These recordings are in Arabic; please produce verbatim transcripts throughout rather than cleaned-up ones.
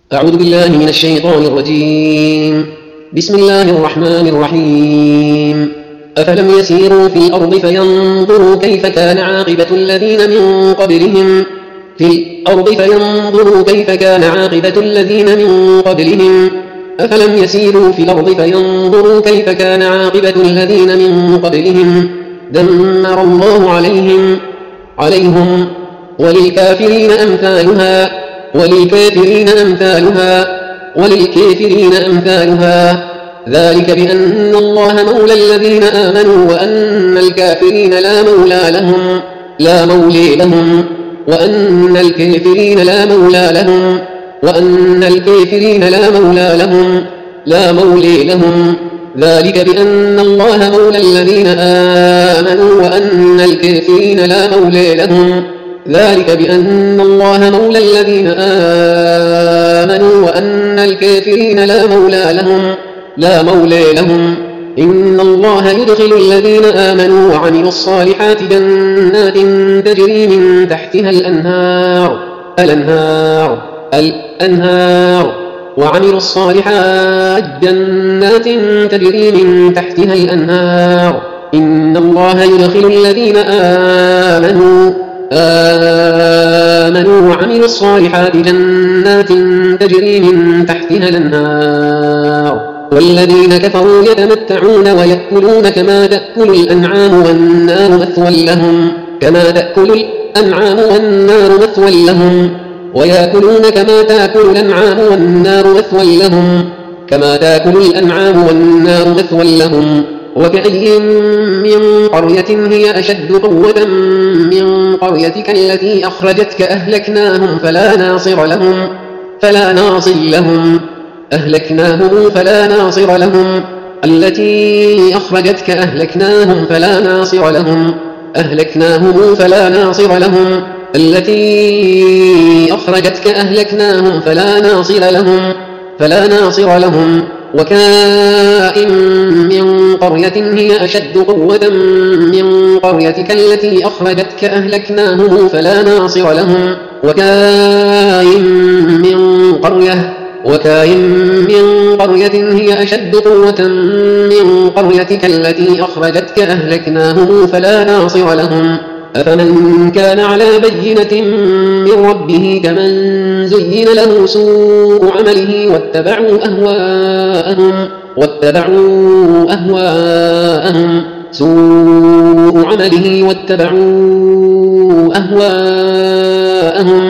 أعوذ بالله من الشيطان الرجيم. بسم الله الرحمن الرحيم. أفلم يسيروا في الأرض فينظروا كيف كان عاقبة الذين من قبلهم في الأرض فينظروا كيف كان عاقبة الذين من قبلهم أفلم يسيروا في الأرض فينظروا كيف كان عاقبة الذين من قبلهم دمر الله عليهم عليهم وللكافرين أمثالها وللكافرين أمثالها وللكافرين أمثالها ذلك بأن الله مولى الذين آمنوا وأن الكافرين لا مولى لهم لا مولي لهم وأن الكافرين لا مولى لهم وأن الكافرين لا مولى لهم لا مولي لهم ذلك بأن الله مولى الذين آمنوا وأن الكافرين لا مولي لهم ذلك بأن الله مولى الذين آمنوا وأن الكافرين لا مولى لهم لا مولي لهم إن الله يدخل الذين آمنوا وعملوا الصالحات جنات تجري من تحتها الأنهار الأنهار الأنهار وعملوا الصالحات جنات تجري من تحتها الأنهار إن الله يدخل الذين آمنوا آمنوا وعملوا الصالحات جنات تجري من تحتها الأنهار والذين كفروا يتمتعون ويأكلون كما تأكل الأنعام والنار مثوى لهم كما تأكل الأنعام والنار مثوى لهم ويأكلون كما تأكل الأنعام والنار مثوى لهم كما تأكل الأنعام والنار مثوى لهم وكأي من قرية هي أشد قوة من قريتك التي أخرجتك أهلكناهم فلا ناصر لهم فلا ناصر لهم أهلكناهم فلا ناصر لهم التي أخرجتك أهلكناهم فلا ناصر لهم أهلكناهم فلا ناصر لهم التي أخرجتك أهلكناهم فلا ناصر لهم فلا ناصر لهم وكائن من قرية هي أشد قوة من قريتك التي أخرجتك أهلكناهم فلا ناصر لهم وكائن من قرية وكائن من قرية هي أشد قوة من قريتك التي أخرجتك أهلكناهم فلا ناصر لهم أفمن كان على بينة من ربه كمن زين له سوء عمله واتبعوا أهواءهم واتبعوا أهواءهم سوء عمله واتبعوا أهواءهم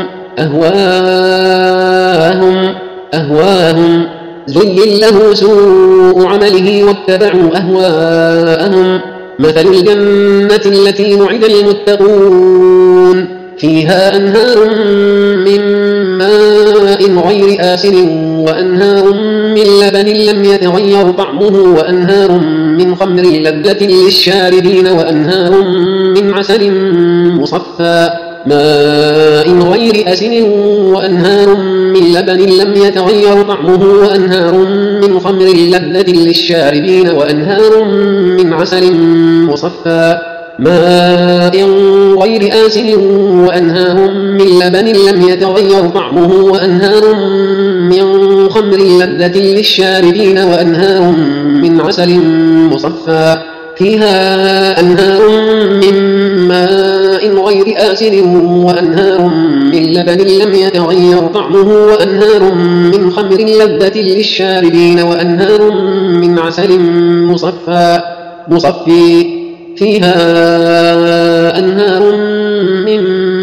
أهواءهم أهواءهم زين له سوء عمله واتبعوا أهواءهم مثل الجنة التي وعد المتقون فيها أنهار من ماء غير آسن وأنهار من لبن لم يتغير طعمه وأنهار من خمر لذة للشاربين وأنهار من عسل مصفى ماء غير آسن وأنهار من لبن لم يتغير طعمه وأنهار من خمر لذة للشاربين وأنهار من عسل مصفى ماء غير آسن وأنهار من لبن لم يتغير طعمه وأنهار من خمر لذة للشاربين وأنهار من عسل مصفى فيها أنهار من ماء غير آسن وأنهار من لبن لم يتغير طعمه وأنهار من خمر لذة للشاربين وأنهار من عسل مصفى مصفي فيها أنهار من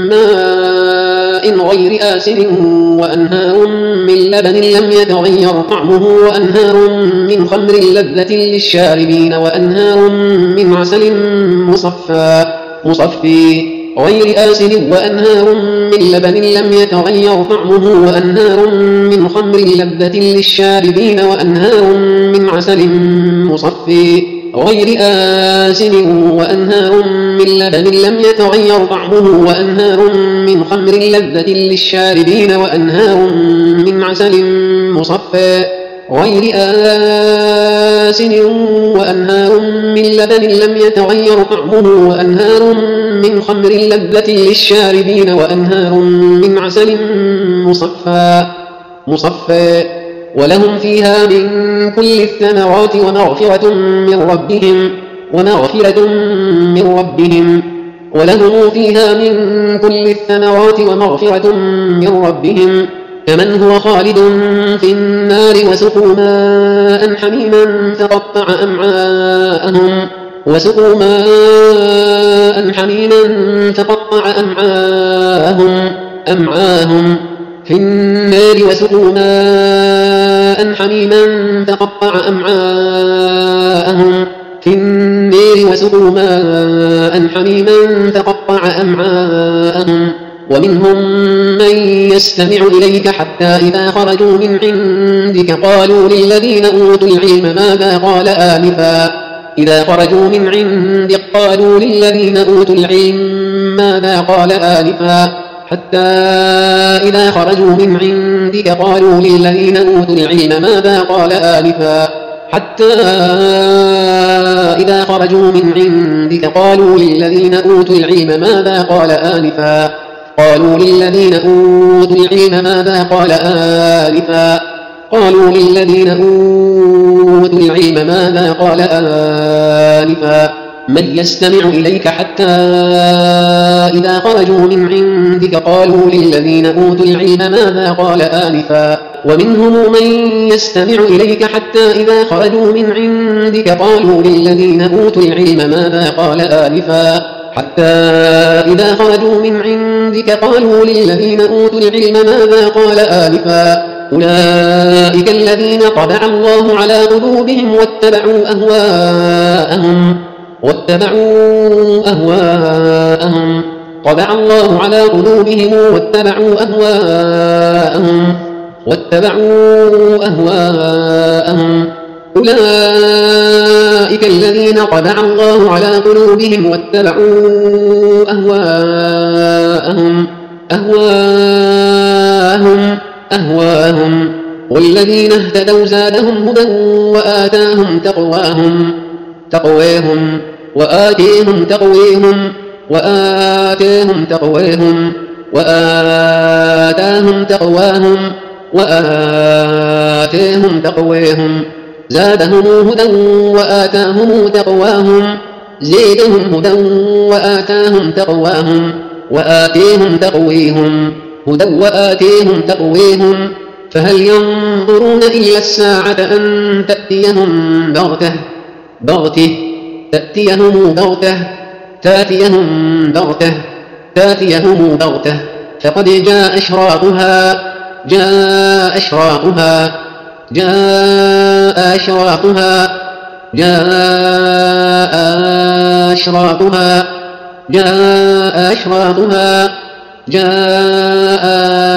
ماء غير آسن وأنهار من لبن لم يتغير طعمه وأنهار من خمر لذة للشاربين وأنهار من عسل مصفى مصفي غير آسن وأنهار من لبن لم يتغير طعمه وأنهار من خمر لذة للشاربين وأنهار من عسل مصفي غير آسن وأنهار من لبن لم يتغير طعمه وأنهار من خمر لذة للشاربين وأنهار من عسل مصفى غير آسن وأنهار من لبن لم يتغير طعمه وأنهار من خمر لذة للشاربين وأنهار من عسل مصفى مصفى ولهم فيها من كل الثمرات ومغفرة من ربهم ومغفرة من ربهم ولهم فيها من كل الثمرات ومغفرة من ربهم كمن هو خالد في النار وسقوا ماء حميما فقطع أمعاءهم وسقوا ماء حميما فقطع أمعاءهم أمعاءهم في النار وسقوا ماء حميما فقطع أمعاءهم في النار وسقوا ماء حميما فقطع أمعاءهم ومنهم من يستمع إليك حتى إذا خرجوا من عندك قالوا للذين أوتوا العلم ماذا قال آنفا إذا خرجوا من عندك قالوا للذين أوتوا العلم ماذا قال آنفا حتى إذا خرجوا من عندك قالوا للذين أوتوا العلم ماذا قال آنفا حتى إذا خرجوا من عندك قالوا للذين أوتوا العلم ماذا قال آنفا قالوا للذين أوتوا العلم ماذا قال آنفا قالوا للذين أوتوا العلم ماذا قال آنفا من يستمع إليك حتى إذا خرجوا من عندك قالوا للذين أوتوا العلم ماذا قال آنفا ومنهم من يستمع إليك حتى إذا خرجوا من عندك قالوا للذين أوتوا العلم ماذا قال آنفا حتى إذا خرجوا من عندك قالوا للذين أوتوا العلم ماذا قال آنفا أولئك الذين طبع الله على قلوبهم واتبعوا أهواءهم واتبعوا أهواءهم طبع الله على قلوبهم واتبعوا أهواءهم واتبعوا أهواءهم أولئك الذين طبع الله على قلوبهم واتبعوا أهواءهم أهواءهم أهواءهم والذين اهتدوا زادهم هدى وآتاهم تقواهم تقويهم وآتيهم تقويهم وآتيهم تقويهم وآتاهم تقواهم وآتيهم تقويهم زادهم هدى وآتاهم تقواهم زيدهم هدى وآتاهم تقواهم وآتيهم تقويهم هدى وآتيهم تقويهم فهل ينظرون إلا الساعة أن تأتيهم بغتة بغتة تأتيهم بغتة تأتيهم بغتة تأتيهم بغتة فقد جاء أشراطها جاء أشراطها جاء أشراطها جاء أشراطها جاء أشراطها جاء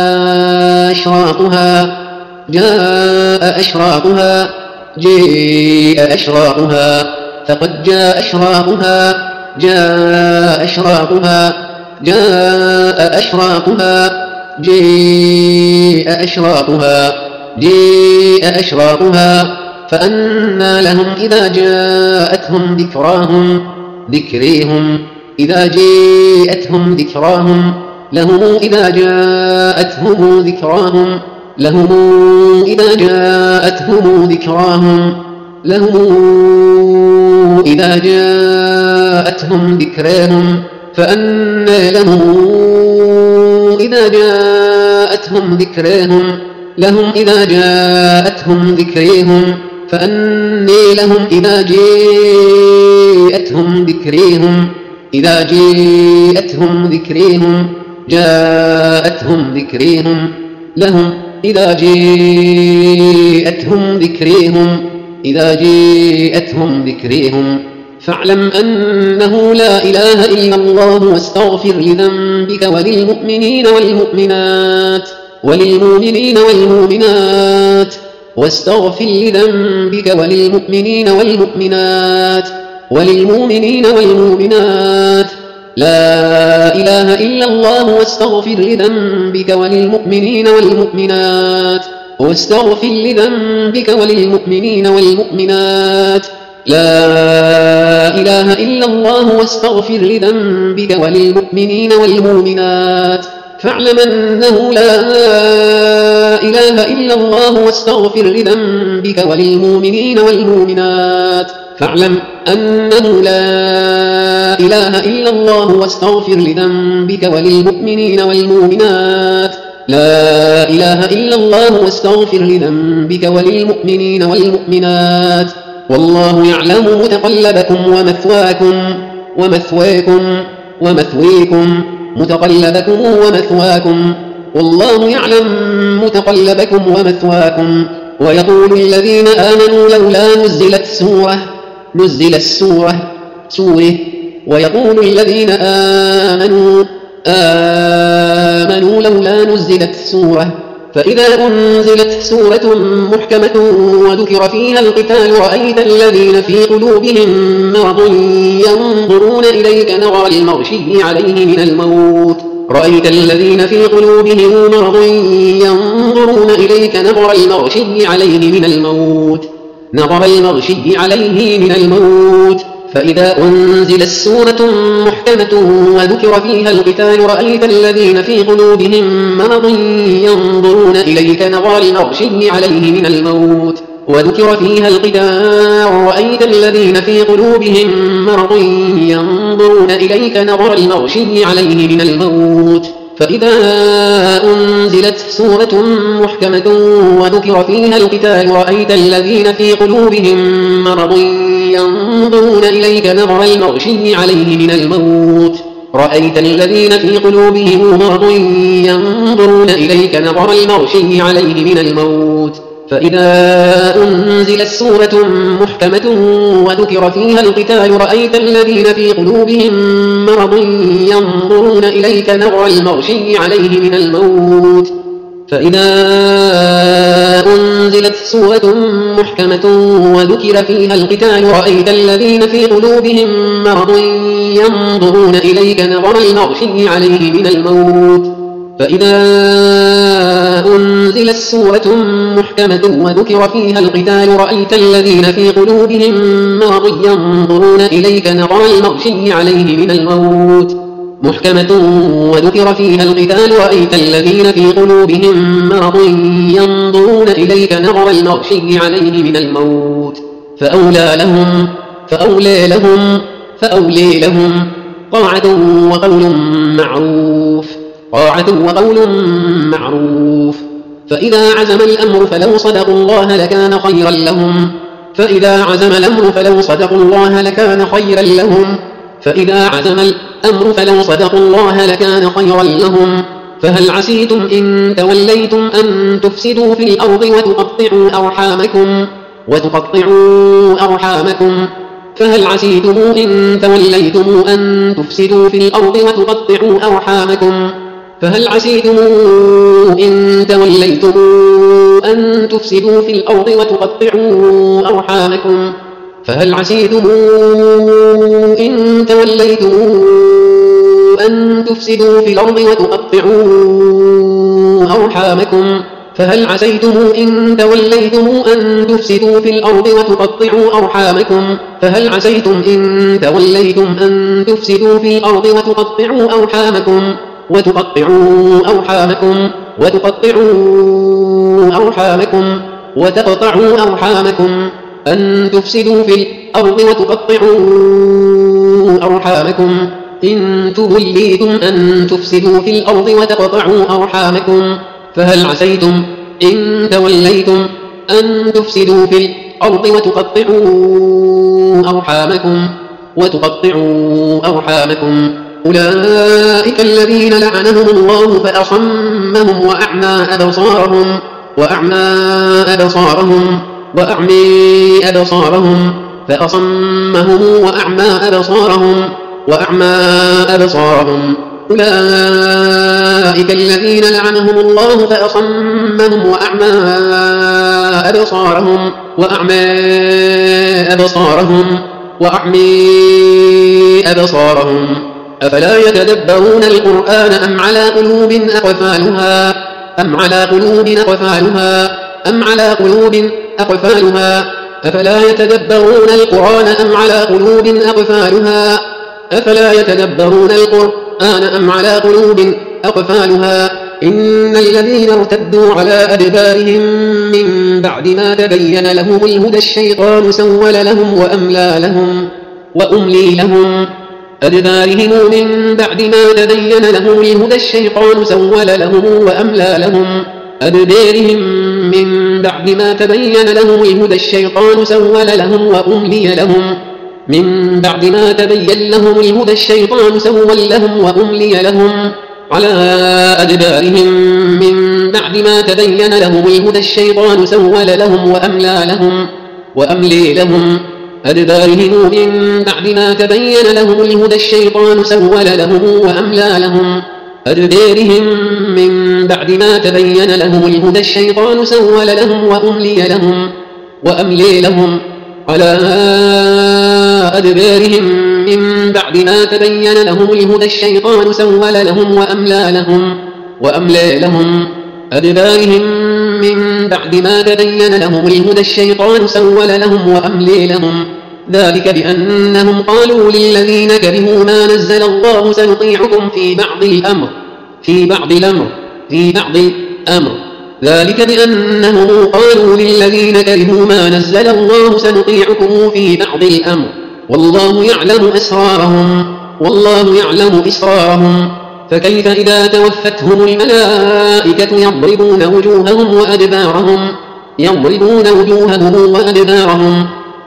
أشراطها جاء أشراطها جاء أشراطها فقد جاء أشراطها جاء أشراطها جاء أشراطها جاء أشراطها جاء أشراطها فأنى لهم إذا جاءتهم ذكراهم ذكريهم إذا جاءتهم ذكراهم لهم إذا جاءتهم ذكراهم لهم إذا جاءتهم ذكراهم لهم إذا جاءتهم ذكراهم فأنى لهم إذا جاءتهم ذكراهم لهم إذا جاءتهم ذكريهم فأني لهم إذا جاءتهم ذكريهم إذا جاءتهم ذكريهم جاءتهم ذكريهم لهم إذا جاءتهم ذكريهم إذا جاءتهم ذكريهم فاعلم أنه لا إله إلا الله واستغفر لذنبك وللمؤمنين والمؤمنات وللمؤمنين والمؤمنات واستغفر لذنبك وللمؤمنين والمؤمنات وللمؤمنين والمؤمنات لا إله إلا الله واستغفر لذنبك وللمؤمنين والمؤمنات واستغفر لذنبك وللمؤمنين والمؤمنات لا إله إلا الله واستغفر لذنبك وللمؤمنين والمؤمنات فاعلم أنه لا إله إلا الله واستغفر لذنبك وللمؤمنين والمؤمنات فاعلم أنه لا إله إلا الله واستغفر لذنبك وللمؤمنين والمؤمنات لا إله إلا الله واستغفر لذنبك وللمؤمنين والمؤمنات والله يعلم متقلبكم ومثواكم ومثواكم ومثويكم متقلبكم ومثواكم والله يعلم متقلبكم ومثواكم ويقول الذين آمنوا لولا نزلت سورة نزل السورة سورة ويقول الذين آمنوا آمنوا لولا نزلت سورة فإذا أنزلت سورة محكمة وذكر فيها القتال رأيت الذين في قلوبهم مرض ينظرون إليك نظر المغشي عليه من الموت رأيت الذين في قلوبهم مرض ينظرون إليك نظر المغشي عليه من الموت نظر المغشي عليه من الموت فإذا أنزلت سورة محكمة وذكر فيها القتال رأيت الذين في قلوبهم مرض ينظرون إليك نظر المغشي عليه من الموت وذكر فيها القتال رأيت الذين في قلوبهم مرض ينظرون إليك نظر المغشي عليه من الموت فإذا أنزلت سورة محكمة وذكر فيها القتال رأيت الذين في قلوبهم مرض ينظرون إليك نظر المغشي عليه من الموت رأيت الذين في قلوبهم مرض ينظرون إليك نظر المغشي عليه من الموت فإذا أنزلت سورة محكمة وذكر فيها القتال رأيت الذين في قلوبهم مرض ينظرون إليك نظر المغشي عليه من الموت فإذا أنزلت سورة محكمة وذكر فيها القتال رأيت الذين في قلوبهم مرض ينظرون إليك نظر المغشي عليه من الموت فإذا أنزلت سورة محكمة وذكر فيها القتال رأيت الذين في قلوبهم مرض ينظرون إليك نظر المغشي عليه من الموت محكمة وذكر فيها القتال رأيت الذين في قلوبهم مرض ينظرون إليك نظر المغشي عليه من الموت فأولى لهم فأولى لهم فأولي لهم طاعة وقول معروف طاعة وقول معروف فإذا عزم الأمر فلو صدقوا الله لكان خيرا لهم فإذا عزم الأمر فلو صدقوا الله لكان خيرا لهم فإذا عزم الأمر فلو صدقوا الله لكان خيرا لهم فهل عسيتم إن توليتم أن تفسدوا في الأرض وتقطعوا أرحامكم وتقطعوا أرحامكم فهل عسيتم إن توليتم أن تفسدوا في الأرض وتقطعوا أرحامكم فهل عسيتم إن توليتم أن تفسدوا في الأرض وتقطعوا أرحامكم فهل عسيتم إن توليتم أن تفسدوا في الأرض وتقطعوا أرحامكم فهل عسيتم إن توليتم أن تفسدوا في الأرض وتقطعوا أرحامكم فهل عسيتم إن توليتم أن تفسدوا في الأرض وتقطعوا أرحامكم وتقطعوا أرحامكم وتقطعوا أرحامكم وتقطعوا أرحامكم أن تفسدوا في الأرض وتقطعوا أرحامكم إن توليتم أن تفسدوا في الأرض وتقطعوا أرحامكم فهل عسيتم إن توليتم أن تفسدوا في الأرض وتقطعوا أرحامكم وتقطعوا أرحامكم أولئك الذين لعنهم الله فأصمهم وأعمى أبصارهم وأعمى أبصارهم وأعمي أبصارهم فأصمهم وأعمى أبصارهم وأعمى أبصارهم أولئك الذين لعنهم الله فأصمهم وأعمى أبصارهم وأعمى أبصارهم وأعمي أبصارهم أفلا يتدبرون القرآن أم على قلوب أقفالها أم على قلوب أقفالها أم على قلوب أقفالها أفلا يتدبرون القرآن أم على قلوب أقفالها أفلا يتدبرون القرآن أم على قلوب أقفالها إن الذين ارتدوا على أدبارهم من بعد ما تبين لهم الهدى الشيطان سول لهم وأملى لهم وأملي لهم أدبارهم من بعد ما تبين لهم الهدى الشيطان سول لهم وأملى لهم أدبارهم من بعد ما تبين لهم الهدى الشيطان سول لهم وأملي لهم من بعد ما تبين لهم الهدى الشيطان سول لهم وأملي لهم على أدبارهم من بعد ما تبين لهم الهدى الشيطان سول لهم وأملى لهم وأملي لهم أدبارهم من بعد ما تبين لهم الهدى الشيطان سول لهم وأملى لهم أدبارهم من بعد ما تبين لهم الهدى الشيطان سول لهم وأملي لهم وأملي لهم على أدبارهم من بعد ما تبين لهم الهدى الشيطان سول لهم وأملى لهم وأملى لهم أدبارهم من بعد ما تبين لهم الهدى الشيطان سول لهم وأملي لهم ذلك بأنهم قالوا للذين كرهوا ما نزل الله سنطيعكم في بعض الأمر في بعض الأمر في بعض الأمر ذلك بأنهم قالوا للذين كرهوا ما نزل الله سنطيعكم في بعض الأمر والله يعلم أسرارهم والله يعلم إسرارهم فكيف إذا توفتهم الملائكة يضربون وجوههم وأدبارهم يضربون وجوههم وأدبارهم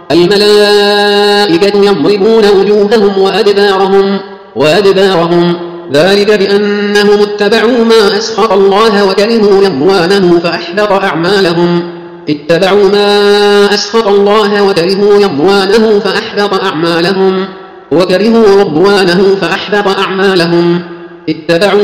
الملائكة يضربون وجوههم وأدبارهم وأدبارهم ذلك بأنهم اتبعوا ما أسخط الله وكرهوا رضوانه فأحبط أعمالهم اتبعوا ما أسخط الله وكرهوا رضوانه فأحبط أعمالهم وكرهوا رضوانه فأحبط أعمالهم اتبعوا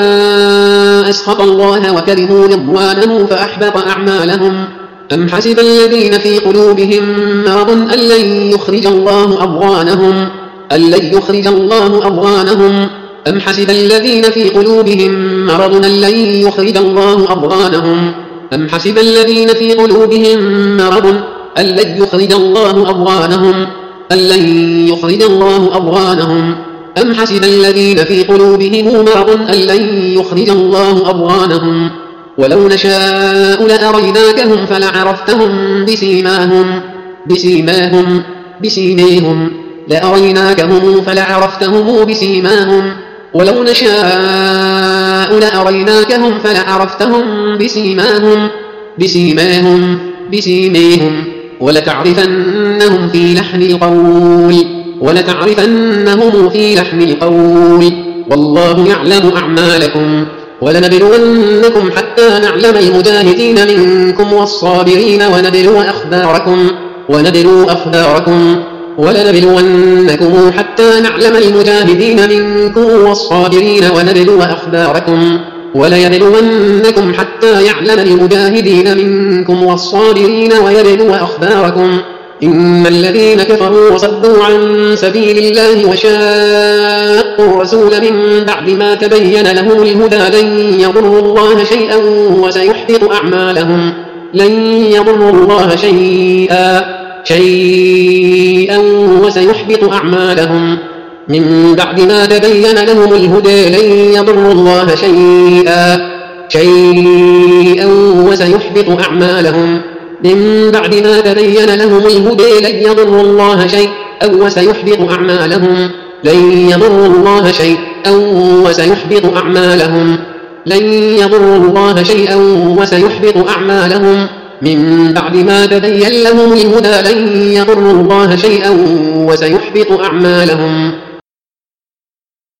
ما أسخط الله وكرهوا رضوانه فأحبط أعمالهم أم حسب الذين في قلوبهم مرض أن لن يخرج الله أضغانهم أن لن يخرج الله أضغانهم أم حسب الذين في قلوبهم مرض أن لن يخرج الله أضغانهم أم حسب الذين في قلوبهم مرض أن لن يخرج الله أضغانهم أن لن يخرج الله أضغانهم أم حسب الذين في قلوبهم مرض أن لن يخرج الله أضغانهم ولو نشاء لأريناكهم فلعرفتهم بسيماهم بسيماهم بسيماهم لأريناكهم فلعرفتهم بسيماهم ولو نشاء لأريناكهم فلعرفتهم بسيماهم بسيماهم بسيماهم ولتعرفنهم في لحن القول ولتعرفنهم في لحن القول والله يعلم أعمالكم ولنبلونكم حتى نعلم المجاهدين منكم والصابرين ونبلو أخباركم ونبلو أخباركم ولنبلونكم حتى نعلم المجاهدين منكم والصابرين ونبلو أخباركم وليبلونكم حتى يعلم المجاهدين منكم والصابرين ويبلو أخباركم إن الذين كفروا وصدوا عن سبيل الله وشاقوا الرسول من بعد ما تبين لهم الهدى لن يضروا الله شيئا وسيحبط أعمالهم لن يضروا الله شيئا شيئا وسيحبط أعمالهم من بعد ما تبين لهم الهدى لن يضروا الله شيئا شيئا وسيحبط أعمالهم من بعد ما تبين لهم الهدى لن يضروا الله شيئا وسيحبط أعمالهم لن يضروا الله شيئا وسيحبط أعمالهم لن يضروا الله شيئا وسيحبط أعمالهم من بعد ما تبين لهم الهدى لن يضروا الله شيئا وسيحبط أعمالهم